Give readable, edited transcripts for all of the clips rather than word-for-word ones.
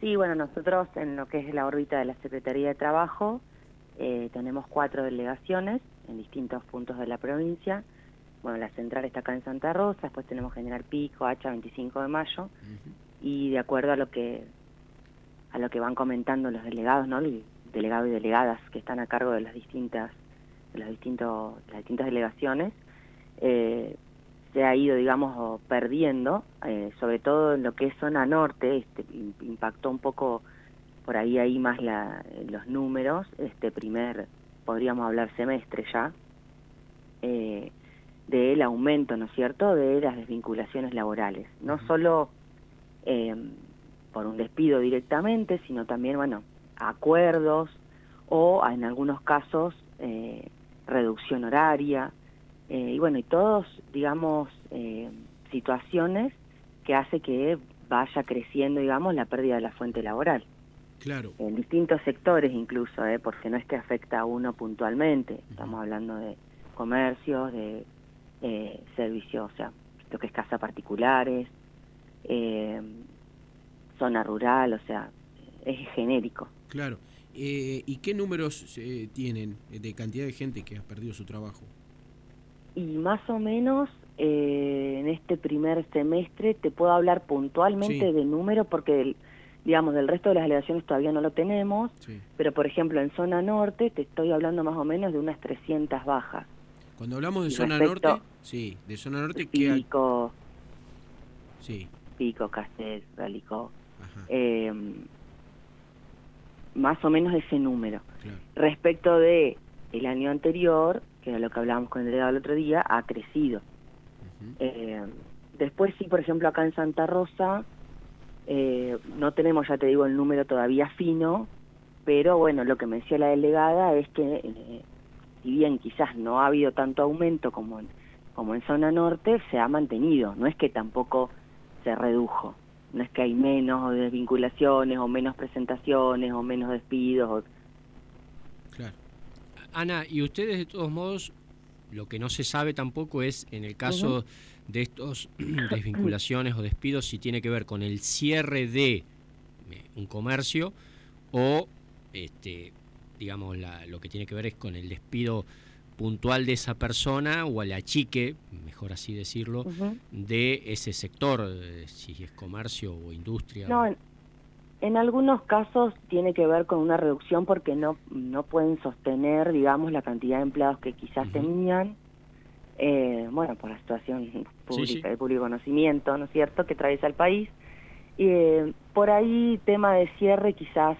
Sí, bueno, nosotros en lo que es la órbita de la Secretaría de Trabajo tenemos 4 delegaciones en distintos puntos de la provincia. Bueno, la central está acá en Santa Rosa, después tenemos General Pico, Hacha, 25 de Mayo, y de acuerdo a lo que van comentando los delegados, ¿no? El delegado y delegadas que están a cargo de las distintas delegaciones, se ha ido, digamos, perdiendo, sobre todo en lo que es zona norte. Impactó un poco por ahí más los números, podríamos hablar semestre ya, del aumento, ¿no es cierto?, de las desvinculaciones laborales, no solo por un despido directamente, sino también, bueno, acuerdos o en algunos casos reducción horaria, y bueno, y todos, digamos, situaciones que hace que vaya creciendo, digamos, la pérdida de la fuente laboral. Claro. En distintos sectores incluso, porque no es que afecta a uno puntualmente, estamos hablando de comercios, de servicios, o sea, lo que es casa particulares, zona rural, o sea, es genérico. Claro. ¿Y qué números tienen de cantidad de gente que ha perdido su trabajo? Y más o menos en este primer semestre te puedo hablar puntualmente de números porque, digamos, del resto de las delegaciones todavía no lo tenemos, pero por ejemplo en zona norte te estoy hablando más o menos de unas 300 bajas. Cuando hablamos de zona norte, sí, de zona norte, Pico, sí. Pico, Castel, Ralicó, más o menos ese número. Claro. Respecto de el año anterior, que era lo que hablábamos con el delegado el otro día, ha crecido. Después sí, por ejemplo, acá en Santa Rosa, no tenemos, ya te digo, el número todavía fino, pero bueno, lo que me decía la delegada es que, si bien quizás no ha habido tanto aumento como en zona norte, se ha mantenido, no es que tampoco se redujo, no es que hay menos desvinculaciones o menos presentaciones o menos despidos. Claro. Ana, y ustedes de todos modos, lo que no se sabe tampoco es, en el caso de estos desvinculaciones o despidos, si tiene que ver con el cierre de un comercio o, digamos, lo que tiene que ver es con el despido puntual de esa persona o el achique, mejor así decirlo, de ese sector, si es comercio o industria. No, en algunos casos tiene que ver con una reducción porque no pueden sostener, digamos, la cantidad de empleados que quizás tenían, bueno, por la situación pública, de público conocimiento, ¿no es cierto?, que atraviesa el país. Por ahí, tema de cierre, quizás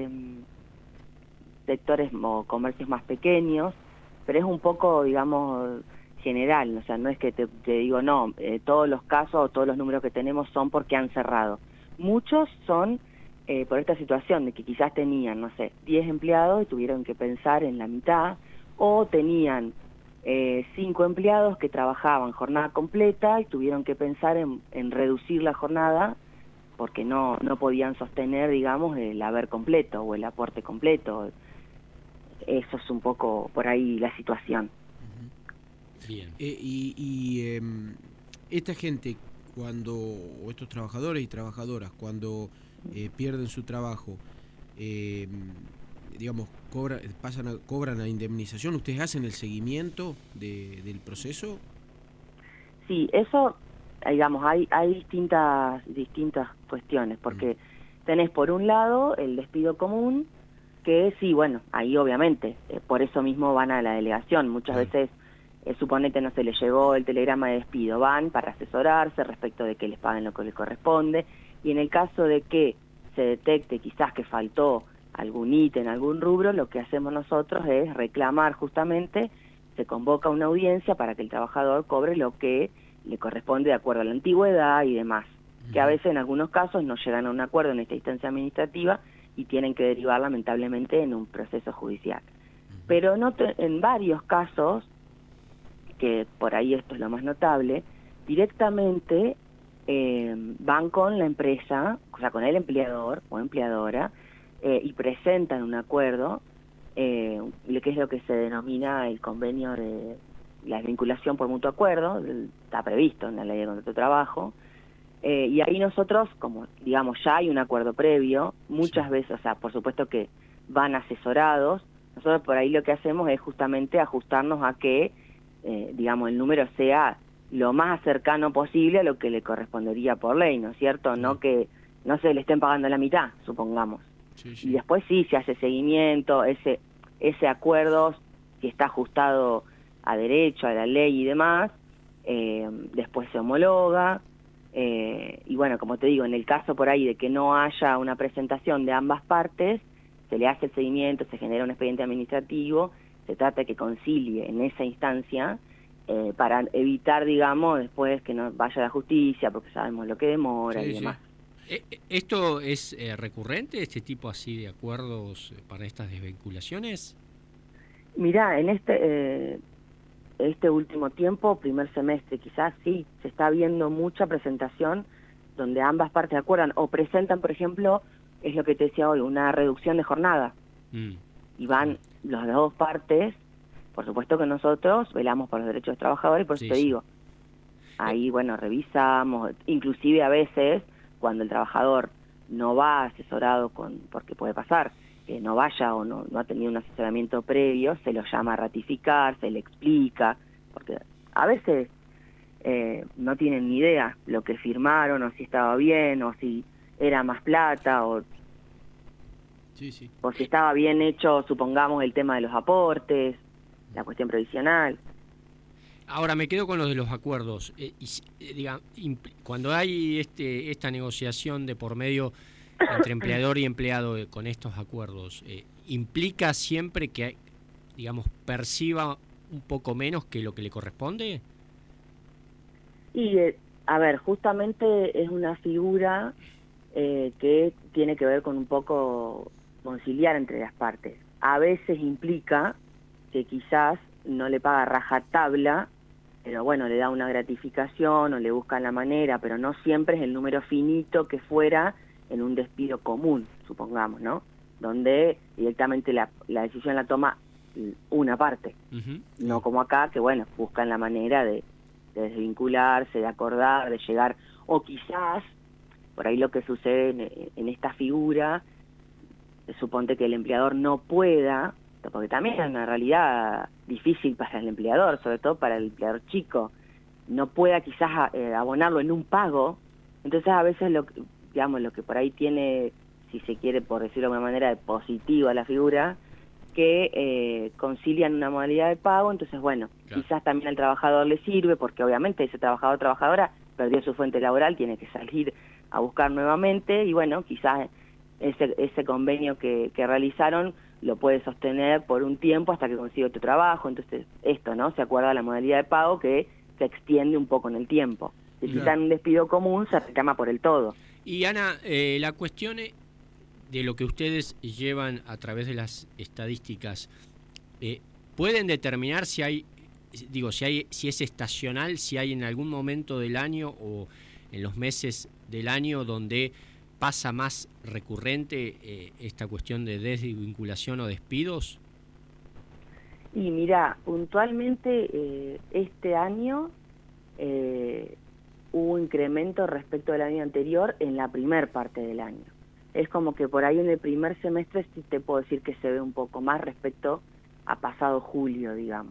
sectores o comercios más pequeños, pero es un poco, digamos, general, o sea, no es que te digo, no, todos los casos o todos los números que tenemos son porque han cerrado. Muchos son por esta situación de que quizás tenían, no sé, 10 empleados y tuvieron que pensar en la mitad, o tenían 5 empleados que trabajaban jornada completa y tuvieron que pensar en reducir la jornada porque no podían sostener, digamos, el haber completo o el aporte completo. Eso es un poco por ahí la situación. Bien. Esta gente, o estos trabajadores y trabajadoras, pierden su trabajo, digamos, cobran la indemnización. ¿Ustedes hacen el seguimiento del proceso? Sí, eso, digamos, hay distintas cuestiones, porque tenés por un lado el despido común, que sí, bueno, ahí obviamente, por eso mismo van a la delegación. Muchas veces, suponete, no se les llegó el telegrama de despido, van para asesorarse respecto de que les paguen lo que les corresponde, y en el caso de que se detecte quizás que faltó algún ítem, algún rubro, lo que hacemos nosotros es reclamar justamente, se convoca una audiencia para que el trabajador cobre lo que le corresponde de acuerdo a la antigüedad y demás, que a veces en algunos casos no llegan a un acuerdo en esta instancia administrativa y tienen que derivar lamentablemente en un proceso judicial. Pero en varios casos, que por ahí esto es lo más notable, directamente van con la empresa, o sea, con el empleador o empleadora, y presentan un acuerdo, que es lo que se denomina el convenio de la vinculación por mutuo acuerdo, está previsto en la ley de contrato de trabajo, Y ahí nosotros, como digamos, ya hay un acuerdo previo, muchas Sí. veces, o sea, por supuesto que van asesorados, nosotros por ahí lo que hacemos es justamente ajustarnos a que, digamos, el número sea lo más cercano posible a lo que le correspondería por ley, ¿no es cierto? No que no se le estén pagando la mitad, supongamos. Sí, Y sí. después sí se hace seguimiento, ese acuerdo, si está ajustado a derecho, a la ley y demás, después se homologa, y bueno, como te digo, en el caso por ahí de que no haya una presentación de ambas partes, se le hace el seguimiento, se genera un expediente administrativo, se trata de que concilie en esa instancia, para evitar, digamos, después que no vaya a la justicia, porque sabemos lo que demora y Sí, sí. demás. ¿Esto es recurrente, este tipo así de acuerdos para estas desvinculaciones? Mirá, en este último tiempo, primer semestre, quizás sí, se está viendo mucha presentación donde ambas partes acuerdan o presentan, por ejemplo, es lo que te decía hoy, una reducción de jornada. Y van Claro. las dos partes, por supuesto que nosotros velamos por los derechos de los trabajadores, por eso Sí, te sí. digo, ahí, bueno, revisamos, inclusive a veces, cuando el trabajador no va asesorado porque puede pasar, que no vaya o no ha tenido un asesoramiento previo, se lo llama a ratificar, se le explica, porque a veces no tienen ni idea lo que firmaron, o si estaba bien, o si era más plata, Sí, sí. o si estaba bien hecho, supongamos, el tema de los aportes, la cuestión previsional. Ahora me quedo con los de los acuerdos. Cuando hay esta negociación de por medio entre empleador y empleado con estos acuerdos, ¿implica siempre que, digamos, perciba un poco menos que lo que le corresponde? Y, a ver, justamente es una figura que tiene que ver con un poco conciliar entre las partes. A veces implica que quizás no le paga rajatabla, pero bueno, le da una gratificación o le buscan la manera, pero no siempre es el número finito que fuera en un despido común, supongamos, ¿no? Donde directamente la decisión la toma una parte, no como acá, que bueno, buscan la manera de desvincularse, de acordar, de llegar, o quizás, por ahí lo que sucede en esta figura, suponte que el empleador no pueda, porque también es una realidad difícil para el empleador, sobre todo para el empleador chico, no pueda quizás abonarlo en un pago, entonces a veces digamos, lo que por ahí tiene, si se quiere, por decirlo de alguna manera, de positiva la figura, que concilian una modalidad de pago, entonces bueno, Claro. quizás también al trabajador le sirve, porque obviamente ese trabajador o trabajadora perdió su fuente laboral, tiene que salir a buscar nuevamente, y bueno, quizás ese convenio que realizaron lo puede sostener por un tiempo hasta que consiga otro trabajo, entonces esto, ¿no? Se acuerda la modalidad de pago que se extiende un poco en el tiempo. Si Claro. está en un despido común, se reclama por el todo. Y Ana, la cuestión de lo que ustedes llevan a través de las estadísticas, ¿pueden determinar si hay, si es estacional, si hay en algún momento del año o en los meses del año donde pasa más recurrente esta cuestión de desvinculación o despidos? Y mira, puntualmente este año hubo un incremento respecto del año anterior en la primer parte del año. Es como que por ahí en el primer semestre sí te puedo decir que se ve un poco más respecto a pasado julio, digamos.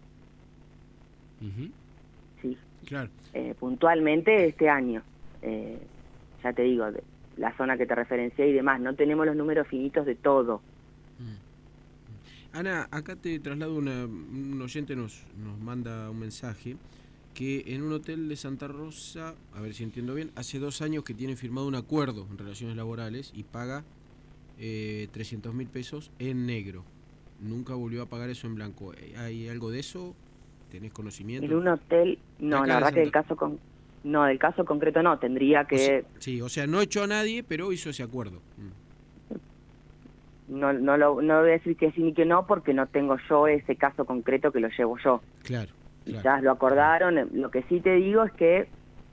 Sí. Claro. Puntualmente este año, ya te digo, la zona que te referencié y demás, no tenemos los números finitos de todo. Ana, acá te traslado un oyente nos manda un mensaje que en un hotel de Santa Rosa, a ver si entiendo bien, hace 2 años que tiene firmado un acuerdo en relaciones laborales y paga 300.000 pesos en negro. Nunca volvió a pagar eso en blanco. ¿Hay algo de eso? ¿Tenés conocimiento? En un hotel, De no, acá la de verdad que Santa... del caso concreto no, tendría que... sí, o sea, no echó a nadie, pero hizo ese acuerdo. No voy a decir que sí ni que no, porque no tengo yo ese caso concreto que lo llevo yo. Claro, claro. Quizás lo acordaron, lo que sí te digo es que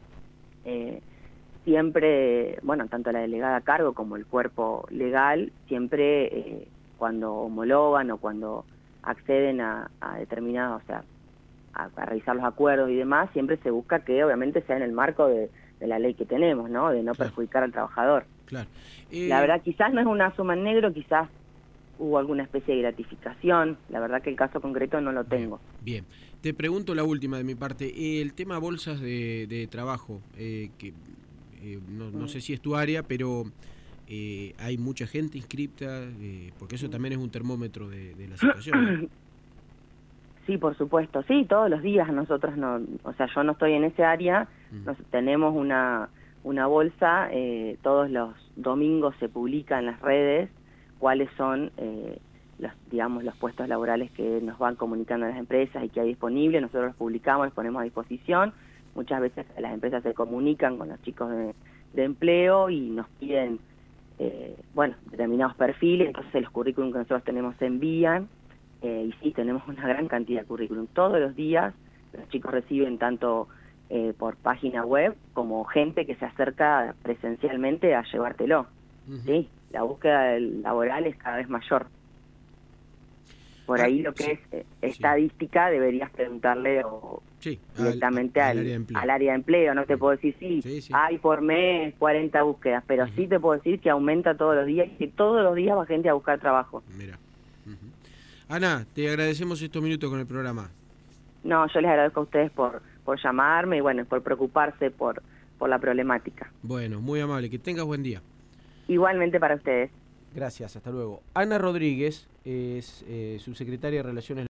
siempre, bueno, tanto la delegada a cargo como el cuerpo legal, siempre cuando homologan o cuando acceden a determinados, o sea, a revisar los acuerdos y demás, siempre se busca que obviamente sea en el marco de la ley que tenemos, ¿no? De no perjudicar al trabajador. Claro. La verdad, quizás no es una suma en negro, quizás hubo alguna especie de gratificación. La verdad que el caso concreto no lo tengo. Bien. Te pregunto la última de mi parte. El tema bolsas de trabajo, que no sé si es tu área, pero hay mucha gente inscripta, porque eso también es un termómetro de la situación, ¿no? Sí, por supuesto. Sí, todos los días nosotros no, o sea, yo no estoy en ese área, tenemos una bolsa, todos los domingos se publica en las redes cuáles son los puestos laborales que nos van comunicando a las empresas y que hay disponibles. Nosotros los publicamos, los ponemos a disposición. Muchas veces las empresas se comunican con los chicos de empleo y nos piden determinados perfiles, entonces los currículum que nosotros tenemos se envían. Y sí, tenemos una gran cantidad de currículum. Todos los días los chicos reciben tanto por página web como gente que se acerca presencialmente a llevártelo. ¿Sí? La búsqueda laboral es cada vez mayor. Por ahí lo que es estadística deberías preguntarle directamente al área de empleo. No te puedo decir hay por mes 40 búsquedas, pero sí te puedo decir que aumenta todos los días y que todos los días va gente a buscar trabajo. Mira. Ana, te agradecemos estos minutos con el programa. No, yo les agradezco a ustedes por llamarme y por preocuparse por la problemática. Bueno, muy amable, que tengas buen día. Igualmente para ustedes. Gracias, hasta luego. Ana Rodríguez es subsecretaria de Relaciones